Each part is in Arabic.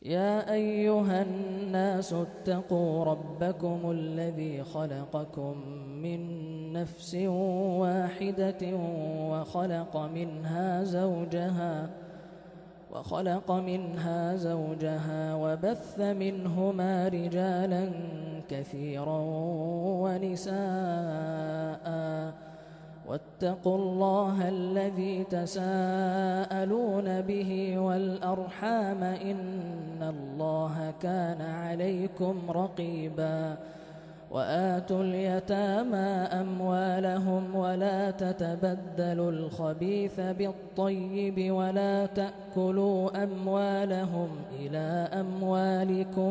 يا أيها الناس اتقوا ربكم الذي خلقكم من نفس واحدة وخلق منها زوجها وبث منهما رجالا كثيرا ونساء واتقوا الله الذي تساءلون به والأرحام إن الله كان عليكم رقيبا وآتوا اليتامى أموالهم ولا تتبدلوا الخبيث بالطيب ولا تأكلوا أموالهم إلى أموالكم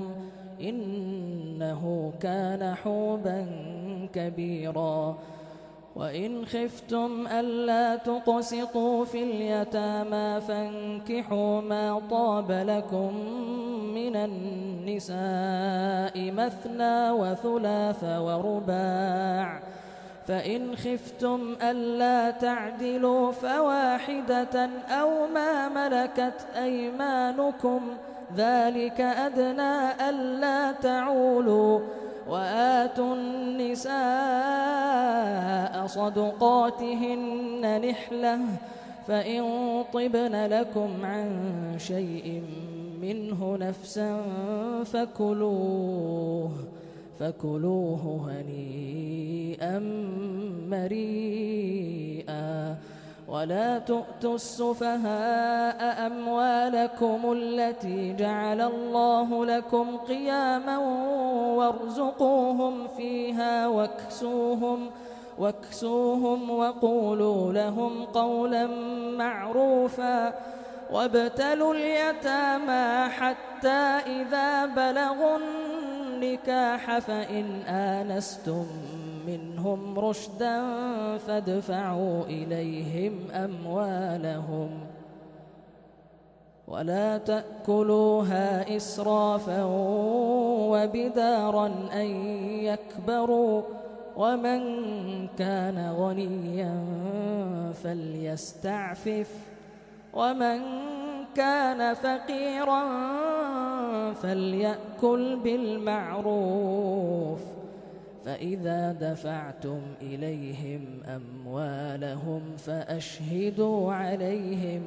إنه كان حوبا كبيرا وإن خفتم ألا تقسطوا في اليتامى فانكحوا ما طاب لكم من النساء مثنى وثلاث ورباع فإن خفتم ألا تعدلوا فواحدة أو ما ملكت أيمانكم ذلك أدنى ألا تعولوا وآتوا النساء صدقاتهن نحلة فإن طبن لكم عن شيء منه نفسا فكلوه هنيئا مريئا ولا تؤتوا السفهاء أموالكم التي جعل الله لكم قياما وارزقوهم فيها واكسوهم وقولوا لهم قولا معروفا وابتلوا اليتامى حتى إذا بلغوا النكاح فإن آنستم منهم رشدا فادفعوا إليهم أموالهم ولا تأكلوها إسرافا وبدارا أن يكبروا ومن كان غنيا فليستعفف ومن كان فقيرا فليأكل بالمعروف فإذا دفعتم إليهم أموالهم فأشهدوا عليهم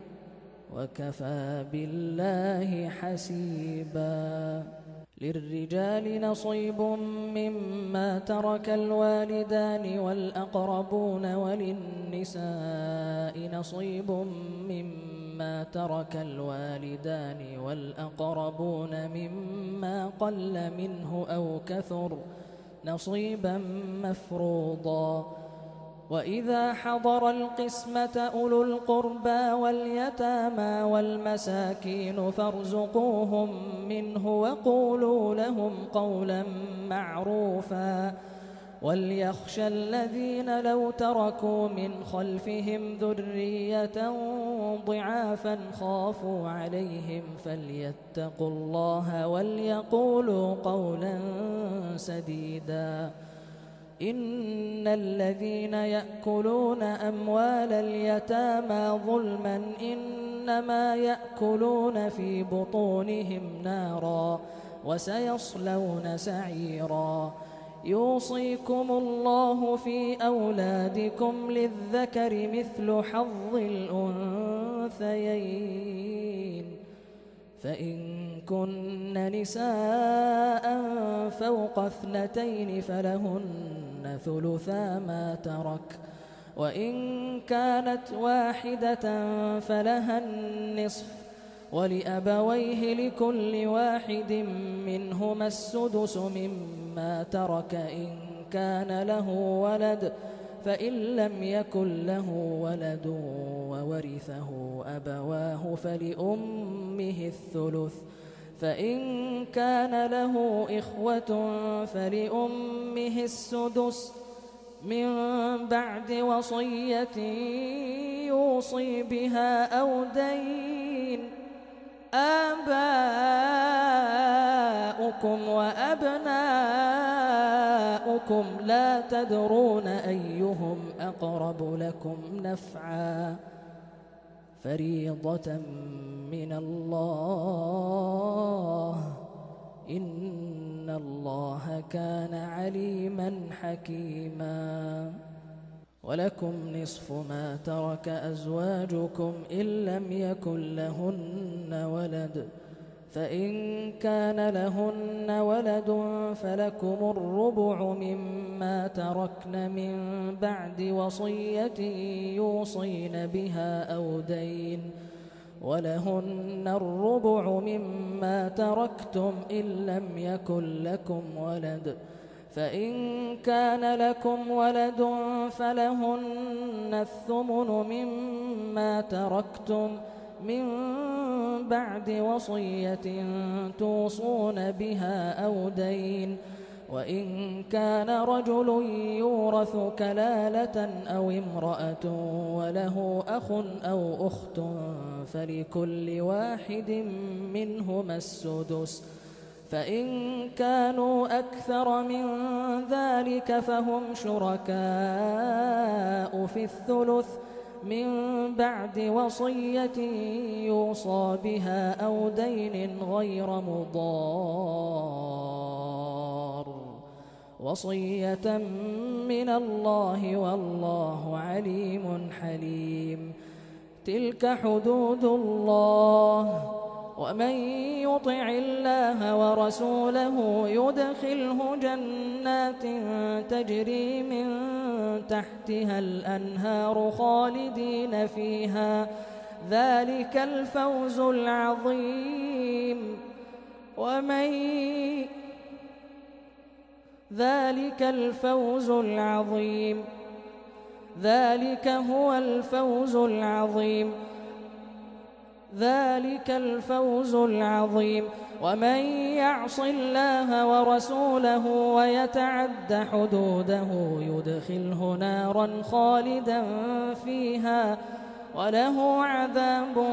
وكفى بالله حسيبا للرجال نصيب مما ترك الوالدان والأقربون وللنساء نصيب مما ترك الوالدان والأقربون مما قل منه أو كثر نصيبا مفروضا وإذا حضر القسمة أولو القربى واليتامى والمساكين فارزقوهم منه وقولوا لهم قولا معروفا وليخشى الذين لو تركوا من خلفهم ذرية ضعافا خافوا عليهم فليتقوا الله وليقولوا قولا سديدا إن الذين يأكلون أموال اليتامى ظلما إنما يأكلون في بطونهم نارا وسيصلون سعيرا يوصيكم الله في أولادكم للذكر مثل حظ الأنثيين فإن كن نساء فوق 2 فلهن ثلثا ما ترك وإن كانت واحدة فلها النصف ولأبويه لكل واحد منهما السدس مما ترك إن كان له ولد فإن لم يكن له ولد وورثه أبواه فلأمه الثلث فإن كان له إخوة فلأمه السدس من بعد وصية يوصي بها أو دين آباؤكم وأبناؤكم لا تدرون أيهم أقرب لكم نفعا فريضة من الله كان عليما حكيما. ولكم نصف ما ترك أزواجكم إن لم يكن لهن ولد، فإن كان لهن ولد فلكم الربع مما تركن من بعد وصية يوصين بها أو دين، ولهن الربع مما تركتم إن لم يكن لكم ولد، فإن كان لكم ولد فلهن الثمن مما تركتم من بعد وصية توصون بها أو دين، وإن كان رجل يورث كلالة أو امرأة وله أخ أو أخت فلكل واحد منهما السدس، فإن كانوا أكثر من ذلك فهم شركاء في الثلث من بعد وصية يوصى بها أو دين غير مضار، وصية من الله والله عليم حليم. تلك حدود الله، ومن يطع الله ورسوله يدخله جنات تجري من تحتها الأنهار خالدين فيها، ذلك الفوز العظيم. ذلك الفوز العظيم، ذلك هو الفوز العظيم، ذلك الفوز العظيم. ومن يعص الله ورسوله ويتعد حدوده يدخله نارا خالدا فيها وله عذاب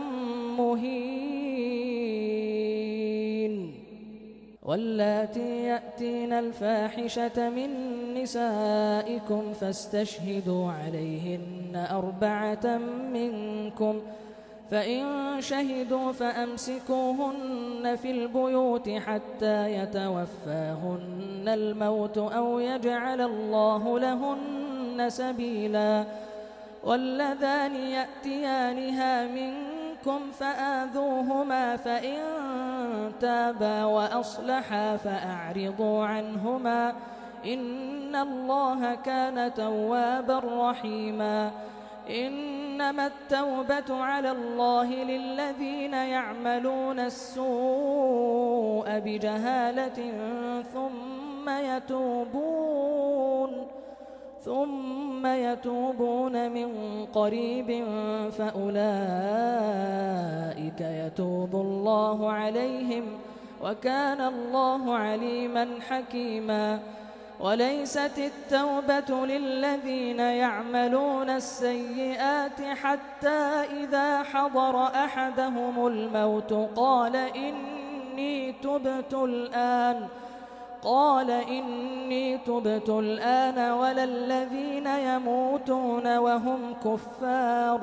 مهين. واللاتي يأتين الفاحشة من نسائكم فاستشهدوا عليهن 4 منكم، فإن شهدوا فأمسكوهن في البيوت حتى يتوفاهن الموت أو يجعل الله لهن سبيلا. واللذان يأتيانها منكم فآذوهما، فإن تابا وأصلحا فأعرضوا عنهما، إن الله كان توابا رحيما. إنما التوبة على الله للذين يعملون السوء بجهالة ثم يتوبون من قريب فأولئك يتوب الله عليهم، وكان الله عليما حكيما. وليست التوبة للذين يعملون السيئات حتى إذا حضر أحدهم الموت قال إني تبت الآن ولا الذين يموتون وهم كفار،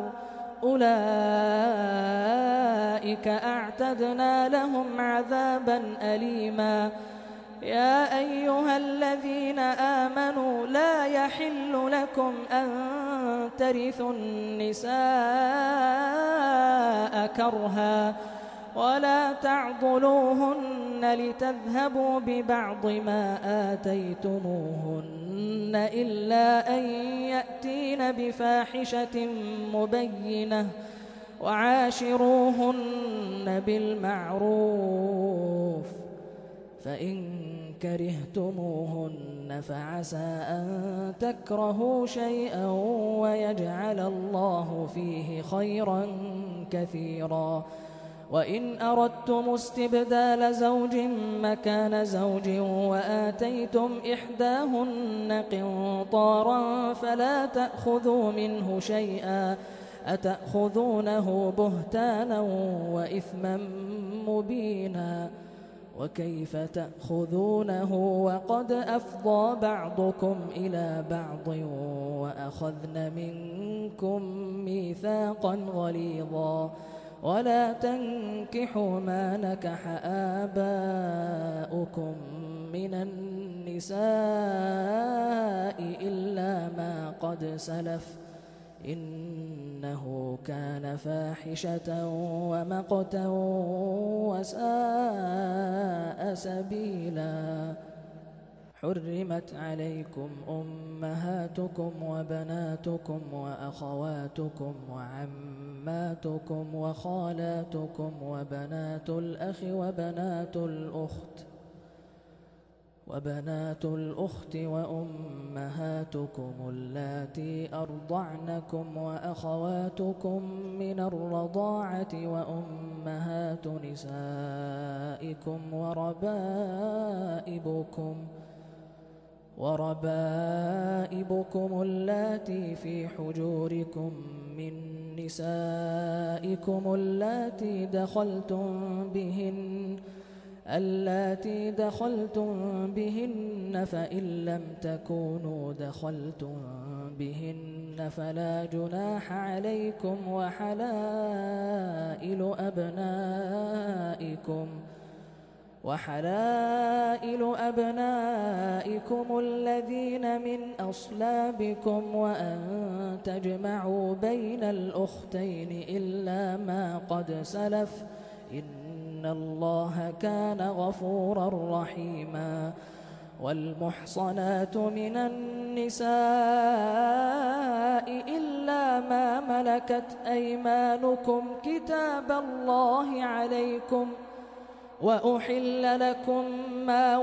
أولئك أعتدنا لهم عذابا أليما. يا أيها الذين آمنوا لا يحل لكم أن ترثوا النساء كرها ولا تعضلوهن لتذهبوا ببعض ما آتيتموهن إلا أن يأتين بفاحشة مبينة، وعاشروهن بالمعروف، فإن كرهتموهن فعسى أن تكرهوا شيئا ويجعل الله فيه خيرا كثيرا. وإن أردتم استبدال زوج مكان زوج وآتيتم إحداهن قنطارا فلا تأخذوا منه شيئا، أتأخذونه بهتانا وإثما مبينا. وكيف تأخذونه وقد أفضى بعضكم إلى بعض وأخذن منكم ميثاقا غليظا. ولا تنكحوا ما نكح آباؤكم من النساء إلا ما قد سلف إنه كان فاحشة ومقتا وساء سبيلا. حرمت عليكم أمهاتكم وبناتكم وأخواتكم وعماتكم وخالاتكم وبنات الأخ وبنات الأخت وأمهاتكم اللاتي أرضعنكم وأخواتكم من الرضاعة وأمهات نسائكم وربائبكم اللاتي في حجوركم من نسائكم اللاتي دخلتم بهن فإن لم تكونوا دخلتم بهن فلا جناح عليكم وحلائل أبنائكم الذين من أصلابكم وأن تجمعوا بين الأختين إلا ما قد سلف إن الله كان غفورا رحيما. والمحصنات من النساء إلا ما ملكت أيمانكم كتاب الله عليكم وأحل لكم ما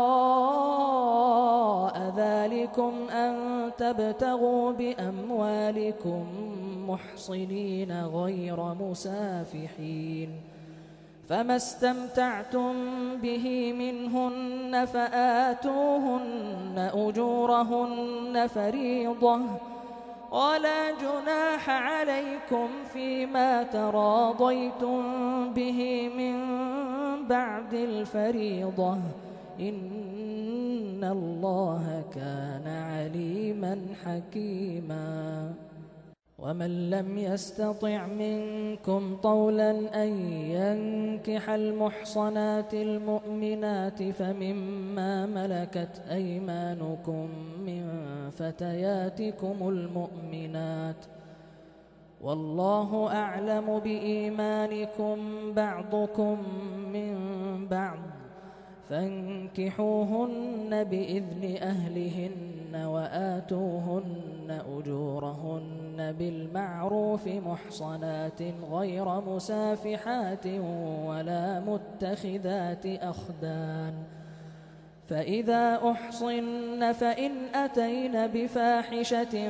وراء ذلكم أن تبتغوا بأموالكم محصنين غير مسافحين. فما استمتعتم به منهن فآتوهن أجورهن فريضة ولا جناح عليكم فيما تراضيتم به من بعد الفريضة إن الله كان عليما حكيما. ومن لم يستطع منكم طولا أن ينكح المحصنات المؤمنات فمما ملكت أيمانكم من فتياتكم المؤمنات والله أعلم بإيمانكم بعضكم من بعض فانكحوهن بإذن أهلهن وآتوهن أجورهن بالمعروف محصنات غير مسافحات ولا متخذات أخدان. فإذا أحصن فإن أتين بفاحشة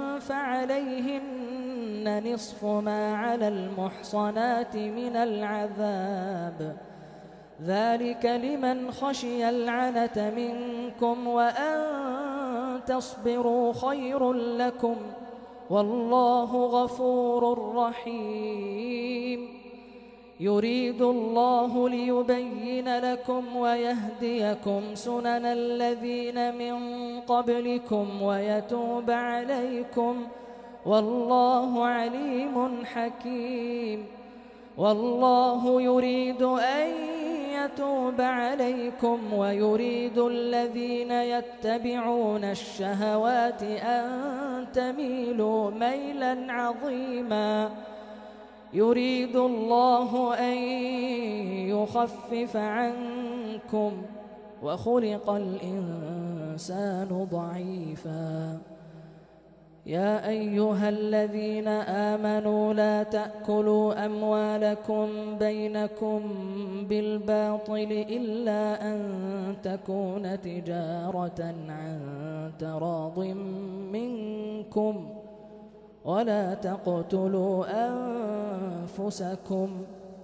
فعليهن نصف ما على المحصنات من العذاب ذلك لمن خشي العنة منكم وأن تصبروا خير لكم والله غفور رحيم. يريد الله ليبين لكم ويهديكم سنن الذين من قبلكم ويتوب عليكم والله عليم حكيم. والله يريد أن يتوب عليكم ويريد الذين يتبعون الشهوات أن تميلوا ميلا عظيما. يريد الله أن يخفف عنكم وخلق الإنسان ضعيفا. يا أيها الذين آمنوا لا تأكلوا أموالكم بينكم بالباطل إلا أن تكون تجارة عن تراض منكم ولا تقتلوا أنفسكم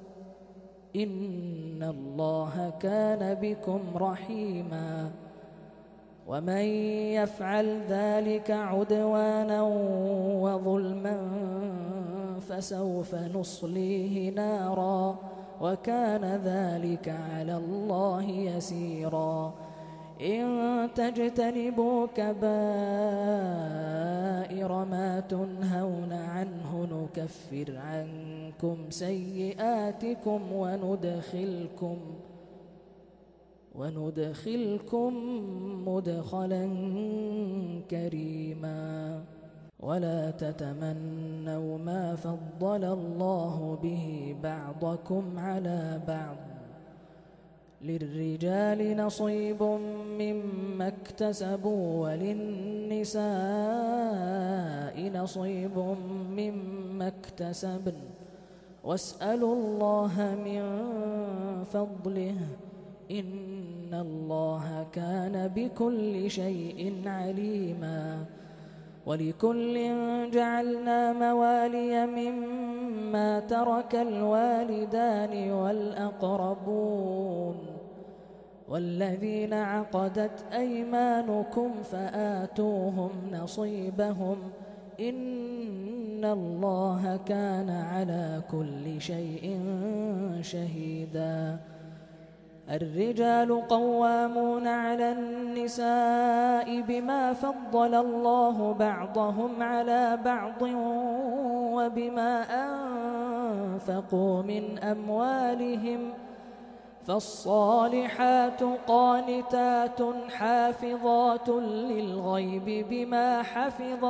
إن الله كان بكم رحيما. ومن يفعل ذلك عدوانا وظلما فسوف نصليه نارا وكان ذلك على الله يسيرا. إن تجتنبوا كبائر ما تنهون عنه نكفر عنكم سيئاتكم وندخلكم مدخلا كريما ولا تتمنوا ما فضل الله به بعضكم على بعض للرجال نصيب مما اكتسبوا وللنساء نصيب مما اكتسبن واسألوا الله من فضله إن الله كان بكل شيء عليما ولكل جعلنا موالي مما ترك الوالدان والأقربون والذين عقدت أيمانكم فآتوهم نصيبهم إن الله كان على كل شيء شهيدا الرجال قوامون على النساء بما فضل الله بعضهم على بعض وبما أنفقوا من أموالهم فالصالحات قانتات حافظات للغيب بما حفظ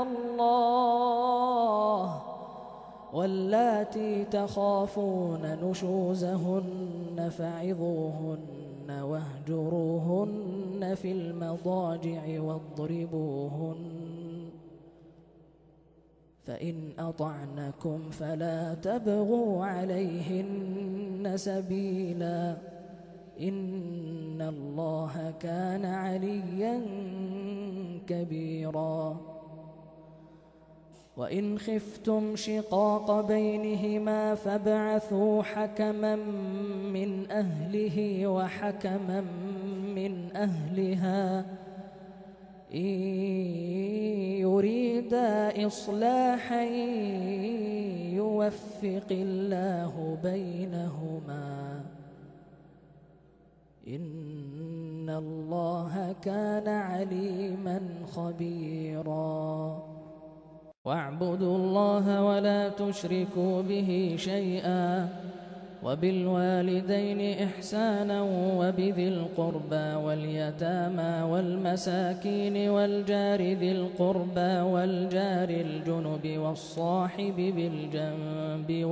الله واللاتي تخافون نشوزهن فعظوهن واهجروهن في المضاجع واضربوهن فإن أطعنكم فلا تبغوا عليهن سبيلا إن الله كان عليا كبيرا وإن خفتم شقاق بينهما فابعثوا حكما من أهله وحكما من أهلها إن يريدا إصلاحا يوفق الله بينهما إن الله كان عليما خبيرا واعبدوا الله ولا تشركوا به شيئا وبالوالدين إحسانا وبذي القربى واليتامى والمساكين والجار ذي القربى والجار الجنب والصاحب بالجنب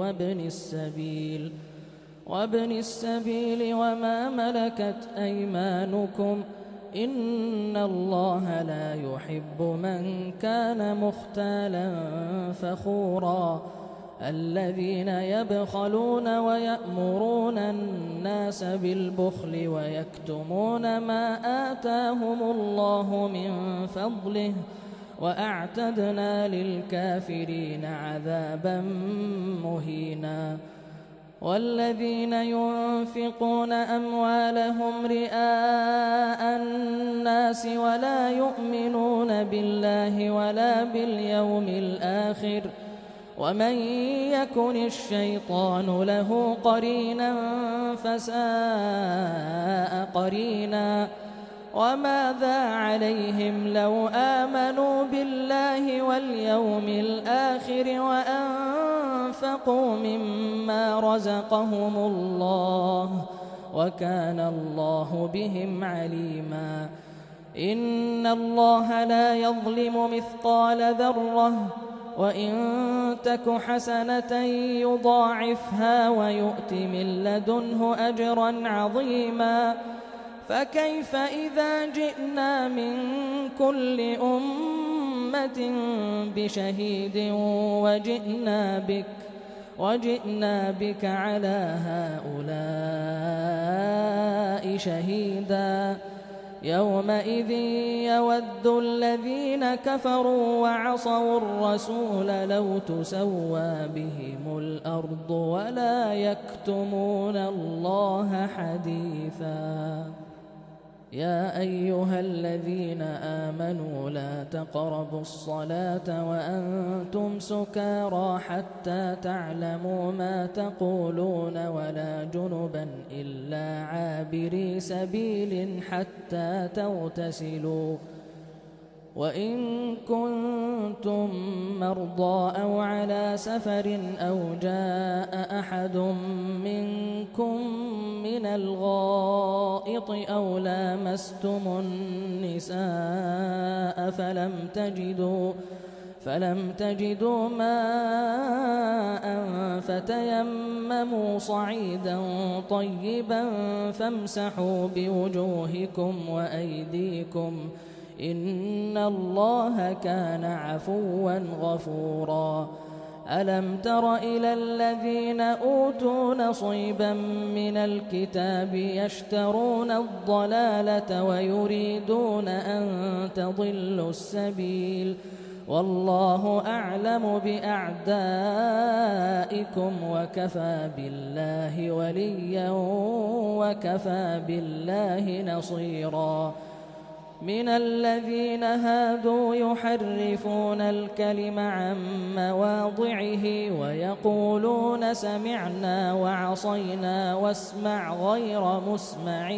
وابن السبيل وما ملكت أيمانكم إن الله لا يحب من كان مختالا فخورا الذين يبخلون ويأمرون الناس بالبخل ويكتمون ما آتاهم الله من فضله وأعتدنا للكافرين عذابا مهينا والذين ينفقون أموالهم رئاء الناس ولا يؤمنون بالله ولا باليوم الآخر ومن يكن الشيطان له قرينا فساء قرينا وماذا عليهم لو آمنوا بالله واليوم الآخر وأنفقوا مما رزقهم الله وكان الله بهم عليما إن الله لا يظلم مثقال ذرة وإن تك حسنة يضاعفها ويؤت من لدنه أجرا عظيما فكيف إذا جئنا من كل أمة بشهيد وجئنا بك على هؤلاء شهيدا يومئذ يود الذين كفروا وعصوا الرسول لو تسوى بهم الأرض ولا يكتمون الله حديثا يا أيها الذين آمنوا لا تقربوا الصلاة وأنتم سكارى حتى تعلموا ما تقولون ولا جنبا إلا عابري سبيل حتى تغتسلوا وإن كنتم مرضى أو على سفر أو جاء أحد منكم من الغائط أو لامستم النساء فلم تجدوا ماء فتيمموا صعيدا طيبا فامسحوا بوجوهكم وأيديكم إن الله كان عفوا غفورا. ألم تر إلى الذين أوتوا نصيبا من الكتاب يشترون الضلالة ويريدون أن تضلوا السبيل والله أعلم بأعدائكم وكفى بالله وليا وكفى بالله نصيرا. من الذين هادوا يحرفون الكلم عن مواضعه ويقولون سمعنا وعصينا واسمع غير مسمع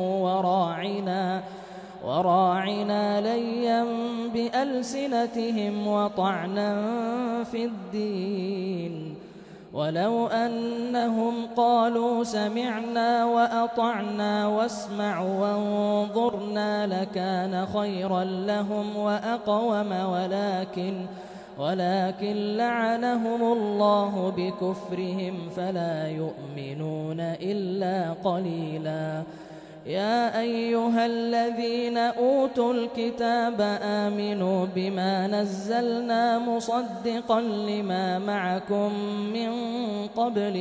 وراعنا ليا بألسنتهم وطعنا في الدين ولو أنهم قالوا سمعنا وأطعنا واسمع وانظرنا لكان خيرا لهم وأقوم ولكن لعنهم الله بكفرهم فلا يؤمنون إلا قليلا. يا أيها الذين أوتوا الكتاب آمنوا بما نزلنا مصدقا لما معكم من قبل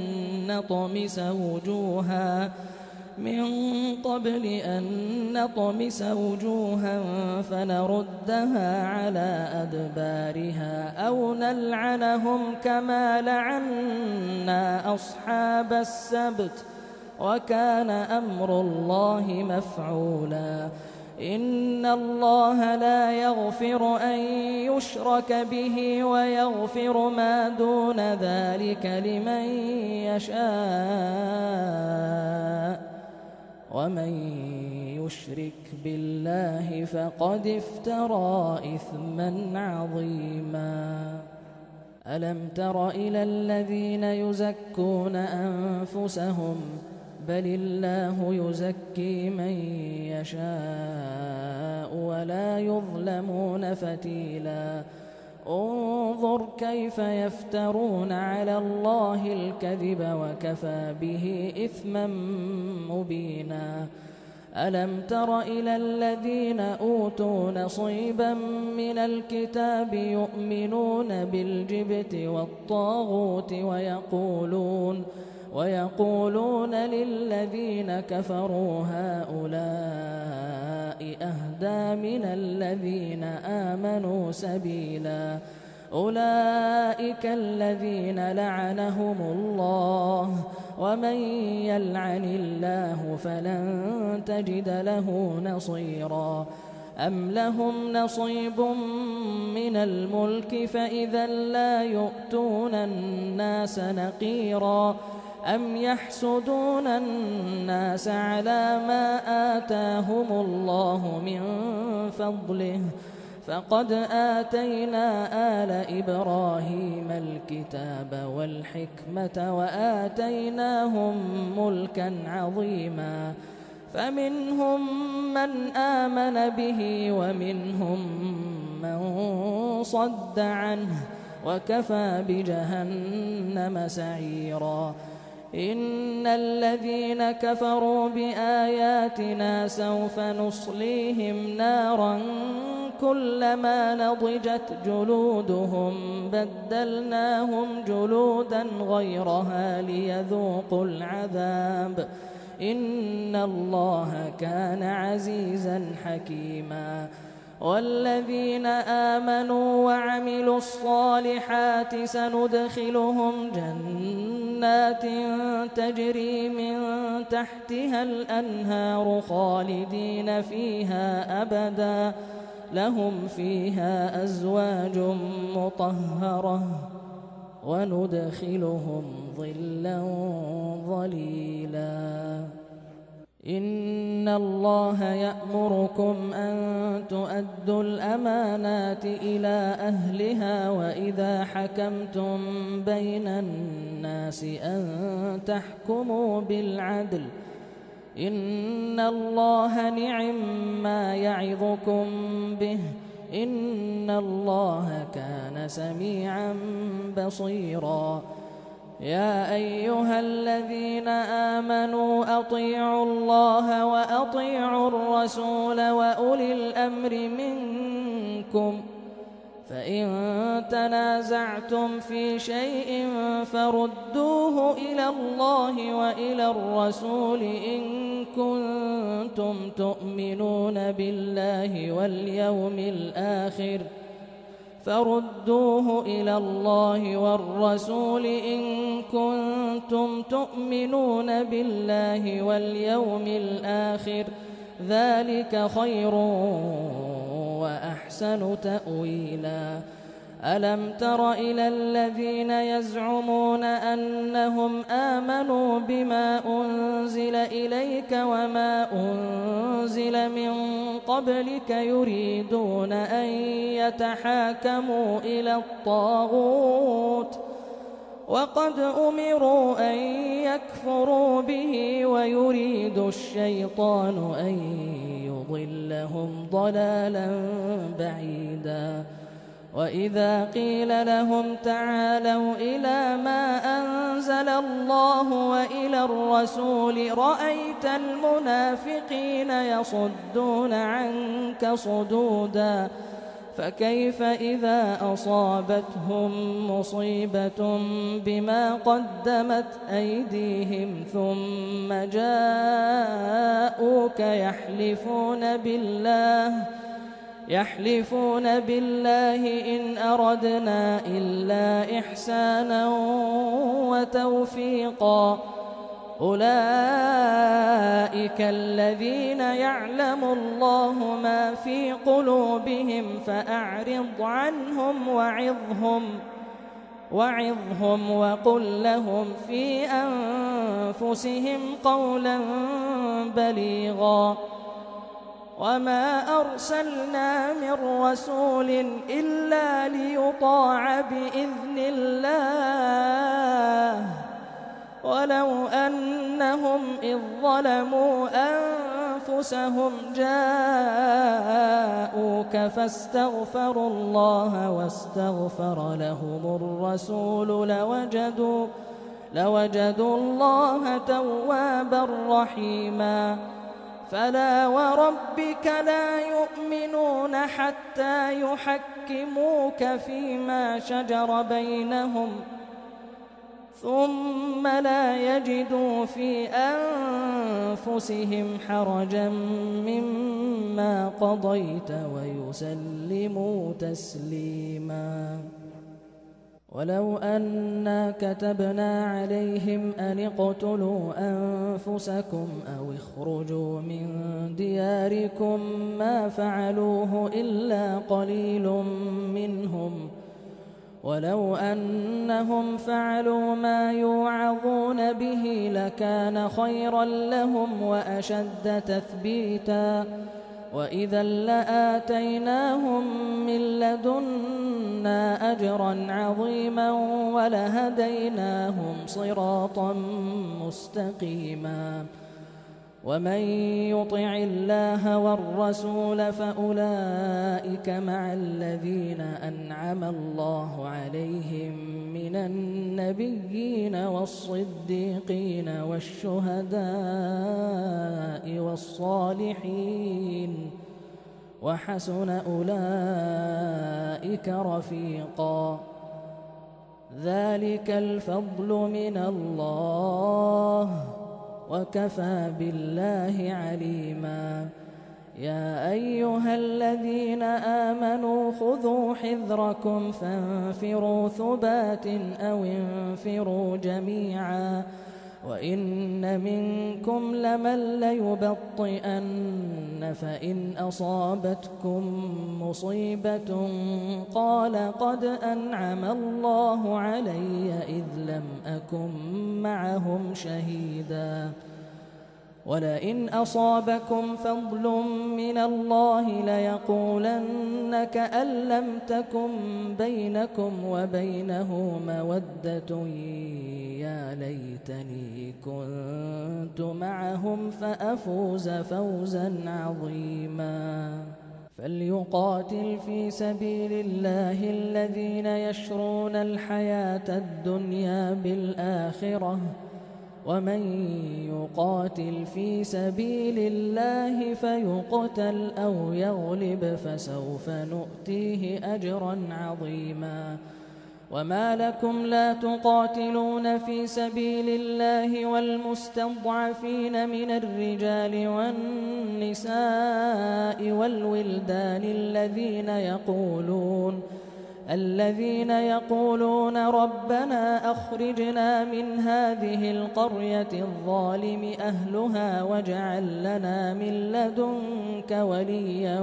أن نطمس وجوها فنردها على أدبارها أو نلعنهم كما لعنا أصحاب السبت وكان أمر الله مفعولا. إن الله لا يغفر أن يشرك به ويغفر ما دون ذلك لمن يشاء ومن يشرك بالله فقد افترى إثما عظيما. ألم تر إلى الذين يزكون أنفسهم بل الله يزكي من يشاء ولا يظلمون فتيلا. انظر كيف يفترون على الله الكذب وكفى به إثما مبينا. ألم تر إلى الذين أوتوا نصيبا من الكتاب يؤمنون بالجبت والطاغوت ويقولون للذين كفروا هؤلاء أهدى من الذين آمنوا سبيلا. أولئك الذين لعنهم الله ومن يلعن الله فلن تجد له نصيرا. أم لهم نصيب من الملك فإذا لا يؤتون الناس نقيرا. أم يحسدون الناس على ما آتاهم الله من فضله فقد آتينا آل إبراهيم الكتاب والحكمة وآتيناهم ملكا عظيما. فمنهم من آمن به ومنهم من صد عنه وكفى بجهنم سعيرا. إن الذين كفروا بآياتنا سوف نصليهم نارا كلما نضجت جلودهم بدلناهم جلودا غيرها ليذوقوا العذاب إن الله كان عزيزا حكيما. والذين آمنوا وعملوا الصالحات سندخلهم جنات تجري من تحتها الأنهار خالدين فيها أبدا لهم فيها أزواج مطهرة وندخلهم ظلا ظليلا. إن الله يأمركم أن تؤدوا الأمانات إلى أهلها وإذا حكمتم بين الناس أن تحكموا بالعدل إن الله نعما يعظكم به إن الله كان سميعا بصيرا يا أيها الذين آمنوا أطيعوا الله وأطيعوا الرسول وأولي الأمر منكم فإن تنازعتم في شيء فردوه إلى الله وإلى الرسول إن كنتم تؤمنون بالله واليوم الآخر فردوه إلى الله والرسول إن كنتم تؤمنون بالله واليوم الآخر ذلك خير وأحسن تأويلا ألم تر إلى الذين يزعمون أنهم آمنوا بما أنزل إليك وما أنزل من قبلك يريدون أن يتحاكموا إلى الطاغوت وقد أمروا أن يكفروا به ويريد الشيطان أن يضلهم ضلالا بعيدا وإذا قيل لهم تعالوا إلى ما أنزل الله وإلى الرسول رأيت المنافقين يصدون عنك صدودا فكيف إذا أصابتهم مصيبة بما قدمت أيديهم ثم جاءوك يحلفون بالله إن أردنا إلا إحسانا وتوفيقا أولئك الذين يعلم الله ما في قلوبهم فأعرض عنهم وعظهم وقل لهم في أنفسهم قولا بليغا وما أرسلنا من رسول إلا ليطاع بإذن الله ولو أنهم إذ ظلموا أنفسهم جاءوك فاستغفروا الله واستغفر لهم الرسول لوجدوا الله توابا رحيما فلا وربك لا يؤمنون حتى يحكموك فيما شجر بينهم ثم لا يجدوا في أنفسهم حرجا مما قضيت ويسلموا تسليما ولو أنا كتبنا عليهم أن اقتلوا أنفسكم أو اخرجوا من دياركم ما فعلوه إلا قليل منهم ولو أنهم فعلوا ما يوعظون به لكان خيرا لهم وأشد تثبيتا وإذا لآتيناهم من لدنا أجرا عظيما ولهديناهم صراطا مستقيما ومن يطع الله والرسول فأولئك مع الذين أنعم الله عليهم من النبيين والصديقين والشهداء والصالحين وحسن أولئك رفيقا ذلك الفضل من الله وكفى بالله عليما يا أيها الذين آمنوا خذوا حذركم فانفروا ثبات أو انفروا جميعا وإن منكم لمن ليبطئن فإن أصابتكم مصيبة قال قد أنعم الله علي إذ لم أكن معهم شهيدا ولئن أصابكم فضل من الله ليقولن كأن لم تكن بينكم وبينه مودة يا ليتني كنت معهم فأفوز فوزا عظيما فليقاتل في سبيل الله الذين يشرون الحياة الدنيا بالآخرة ومن يقاتل في سبيل الله فيقتل أو يغلب فسوف نؤتيه أجرا عظيما وما لكم لا تقاتلون في سبيل الله والمستضعفين من الرجال والنساء والولدان الذين يقولون ربنا أخرجنا من هذه القرية الظالم أهلها واجعل لنا من لدنك وليا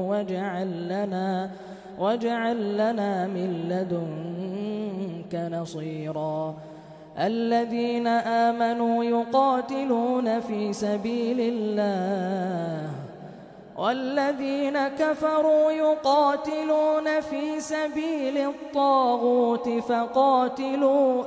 واجعل لنا من لدنك نصيرا الذين آمنوا يقاتلون في سبيل الله والذين كفروا يقاتلون في سبيل الطاغوت فقاتلوا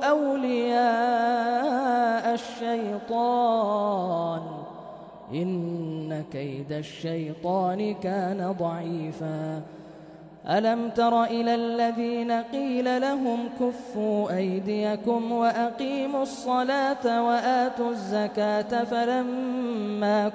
أولياء الشيطان إن كيد الشيطان كان ضعيفا ألم تر إلى الذين قيل لهم كفوا أيديكم وأقيموا الصلاة وآتوا الزكاة فلما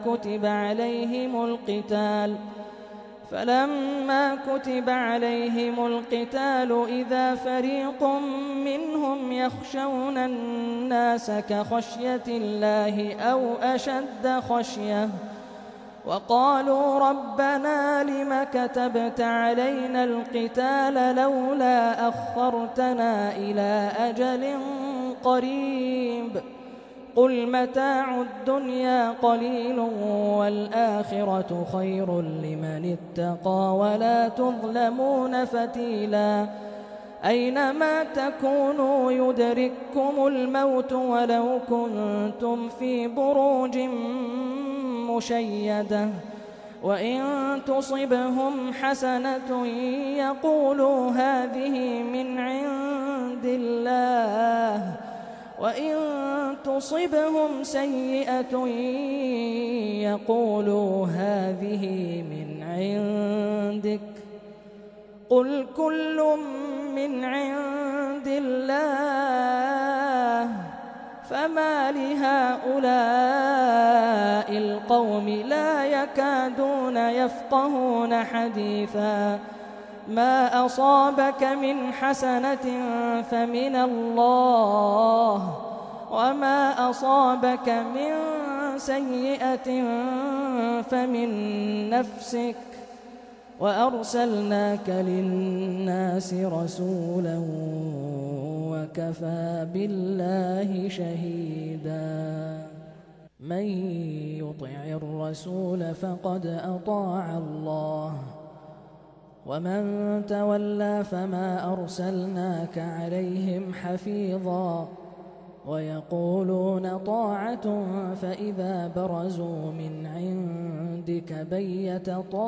كتب عليهم القتال إذا فريق منهم يخشون الناس كخشية الله أو أشد خشية وقالوا ربنا لم كتبت علينا القتال لولا أخرتنا إلى أجل قريب قل متاع الدنيا قليل والآخرة خير لمن اتقى ولا تظلمون فتيلا أينما تكونوا يدرككم الموت ولو كنتم في بروج مشيدة وإن تصبهم حسنة يقولوا هذه من عند الله وإن تصبهم سيئة يقولوا هذه من عندك قل كل من عند الله فما لهؤلاء القوم لا يكادون يفقهون حديثا ما أصابك من حسنة فمن الله وما أصابك من سيئة فمن نفسك وأرسلناك للناس رسولا وكفى بالله شهيدا من يطع الرسول فقد أطاع الله ومن تولى فما أرسلناك عليهم حفيظا ويقولون طاعة فإذا برزوا من عندك بيت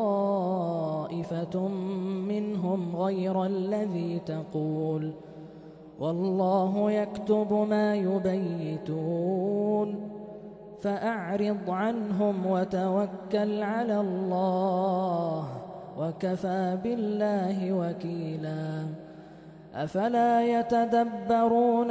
طائفة منهم غير الذي تقول والله يكتب ما يبيتون فأعرض عنهم وتوكل على الله وكفى بالله وكيلا أفلا يتدبرون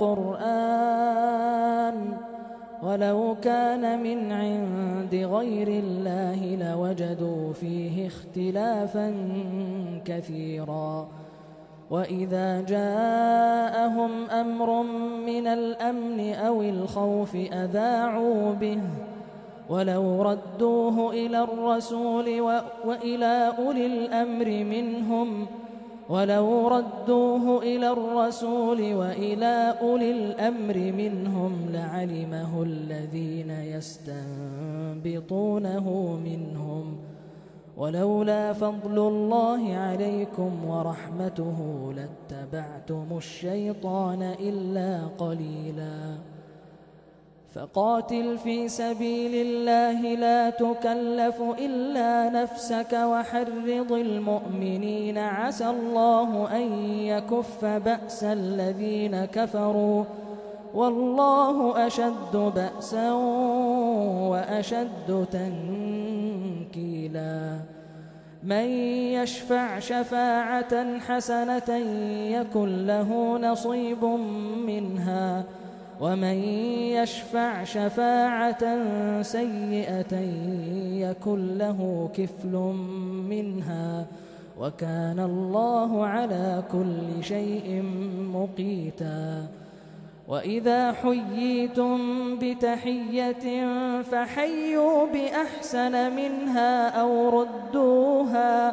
القرآن ولو كان من عند غير الله لوجدوا فيه اختلافا كثيرا وإذا جاءهم أمر من الأمن أو الخوف أذاعوا به ولو ردوه إلى الرسول وإلى أولي الأمر منهم لعلمه الذين يستنبطونه منهم ولولا فضل الله عليكم ورحمته لاتبعتم الشيطان إلا قليلا فقاتل في سبيل الله لا تكلف إلا نفسك وحرض المؤمنين عسى الله أن يكف بأس الذين كفروا والله أشد بأسا وأشد تنكيلا من يشفع شفاعة حسنة يكن له نصيب منها ومن يشفع شفاعة سيئة يكن له كفل منها وكان الله على كل شيء مقيتا وإذا حييتم بتحية فحيوا بأحسن منها أو ردوها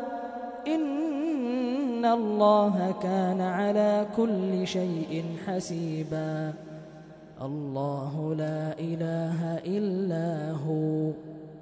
إن الله كان على كل شيء حسيبا الله لا إله إلا هو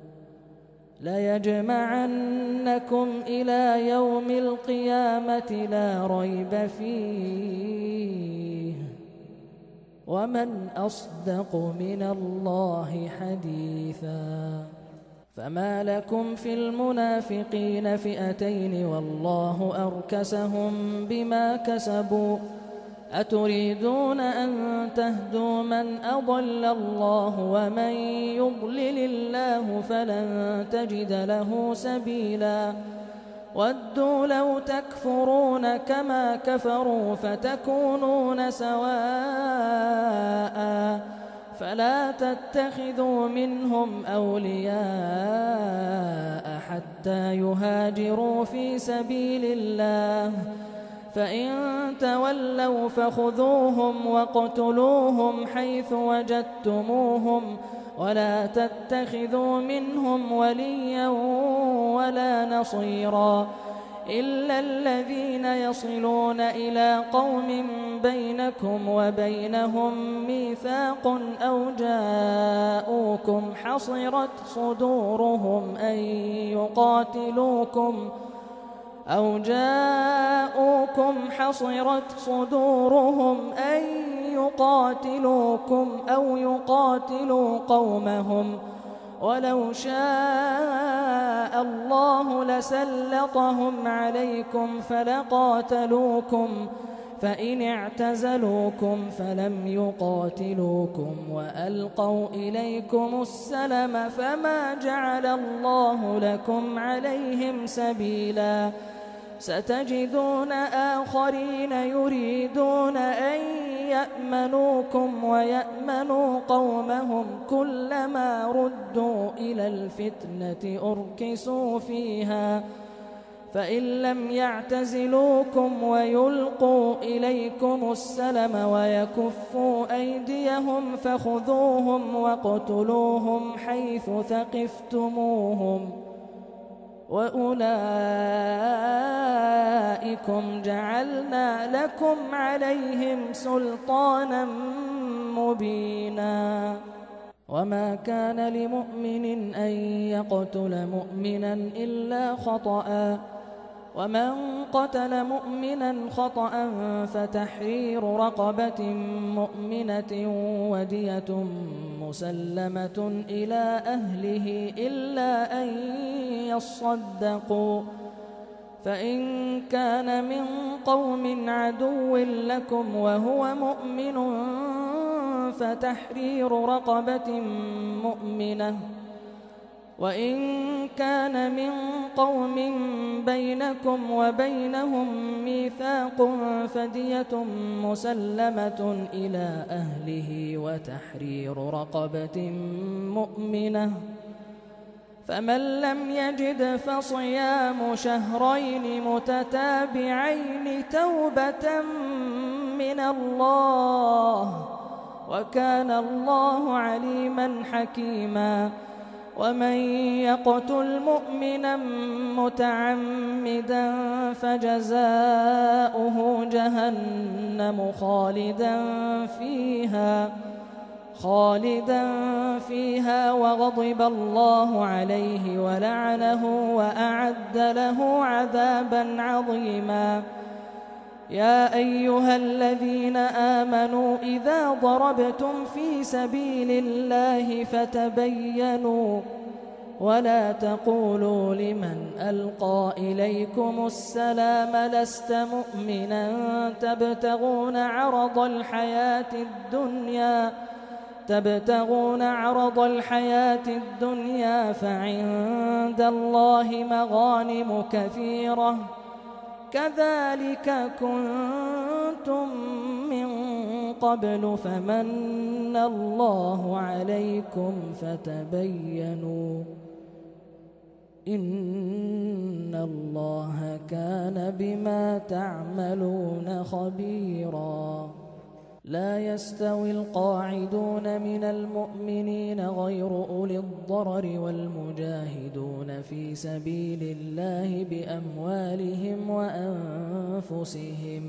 ليجمعنكم إلى يوم القيامة لا ريب فيه ومن أصدق من الله حديثا فما لكم في المنافقين فئتين والله أركسهم بما كسبوا أتريدون أن تهدوا من أضل الله ومن يضلل الله فلن تجد له سبيلا ودوا لو تكفرون كما كفروا فتكونون سواء فلا تتخذوا منهم أولياء حتى يهاجروا في سبيل الله فإن تولوا فخذوهم واقتلوهم حيث وجدتموهم ولا تتخذوا منهم وليا ولا نصيرا إلا الذين يصلون إلى قوم بينكم وبينهم ميثاق أو جاءوكم حصرت صدورهم أن يقاتلوكم أو يقاتلوا قومهم ولو شاء الله لسلطهم عليكم فلقاتلوكم فإن اعتزلوكم فلم يقاتلوكم وألقوا إليكم السلم فما جعل الله لكم عليهم سبيلا ستجدون آخرين يريدون أن يأمنوكم ويأمنوا قومهم كلما ردوا إلى الفتنة أركسوا فيها فإن لم يعتزلوكم ويلقوا إليكم السلم ويكفوا أيديهم فخذوهم واقتلوهم حيث ثقفتموهم وأولئكم جعلنا لكم عليهم سلطانا مبينا وما كان لمؤمن أن يقتل مؤمنا إلا خطأ ومن قتل مؤمنا خطأ فتحرير رقبة مؤمنة ودية مسلمة إلى أهله إلا أن يصدقوا فإن كان من قوم عدو لكم وهو مؤمن فتحرير رقبة مؤمنة وإن كان من قوم بينكم وبينهم ميثاق فدية مسلمة إلى أهله وتحرير رقبة مؤمنة فمن لم يجد فصيام شهرين متتابعين توبة من الله وكان الله عليما حكيما ومن يقتل مؤمنا متعمدا فجزاؤه جهنم خالدا فيها وغضب الله عليه ولعنه وأعد له عذابا عظيما يا أيها الذين آمنوا إذا ضربتم في سبيل الله فتبينوا ولا تقولوا لمن ألقى إليكم السلام لست مؤمنا تبتغون عرض الحياة الدنيا فعند الله مغانم كثيرة كذلك كنتم من قبل فمن الله عليكم فتبينوا إن الله كان بما تعملون خبيرا لا يستوي القاعدون من المؤمنين غير أولي الضرر والمجاهدون في سبيل الله بأموالهم وأنفسهم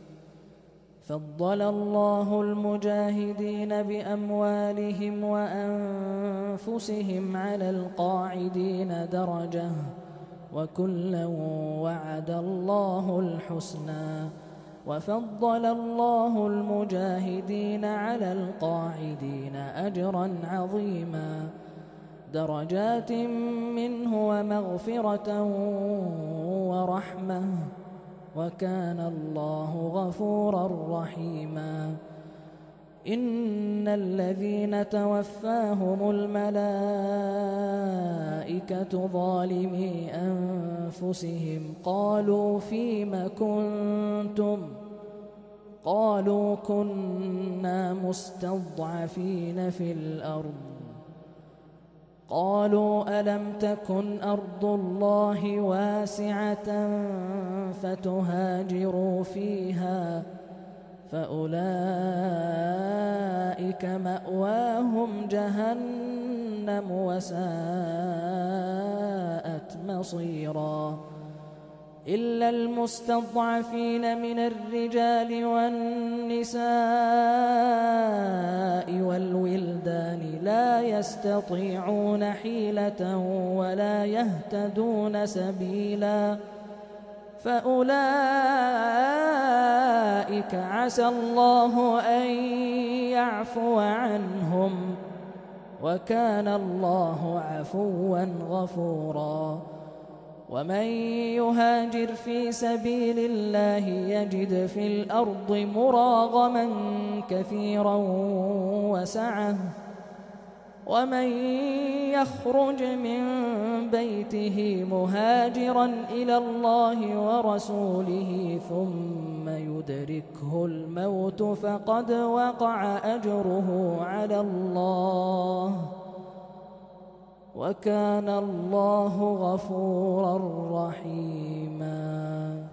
فضل الله المجاهدين بأموالهم وأنفسهم على القاعدين درجة وكلا وعد الله الحسنى وفضل الله المجاهدين على القاعدين أجرا عظيما درجات منه ومغفرة ورحمة وكان الله غفورا رحيما إن الذين توفاهم الملائكة ظالمي أنفسهم قالوا فيم كنتم قالوا كنا مستضعفين في الأرض قالوا ألم تكن أرض الله واسعة فتهاجروا فيها فأولئك مأواهم جهنم وساءت مصيرا إلا المستضعفين من الرجال والنساء والولدان لا يستطيعون حيلة ولا يهتدون سبيلا فأولئك عسى الله أن يعفو عنهم وكان الله عفوا غفورا ومن يهاجر في سبيل الله يجد في الأرض مراغما كثيرا وسعة ومن يخرج من بيته مهاجرا إلى الله ورسوله ثم يدركه الموت فقد وقع أجره على الله وكان الله غفورا رحيما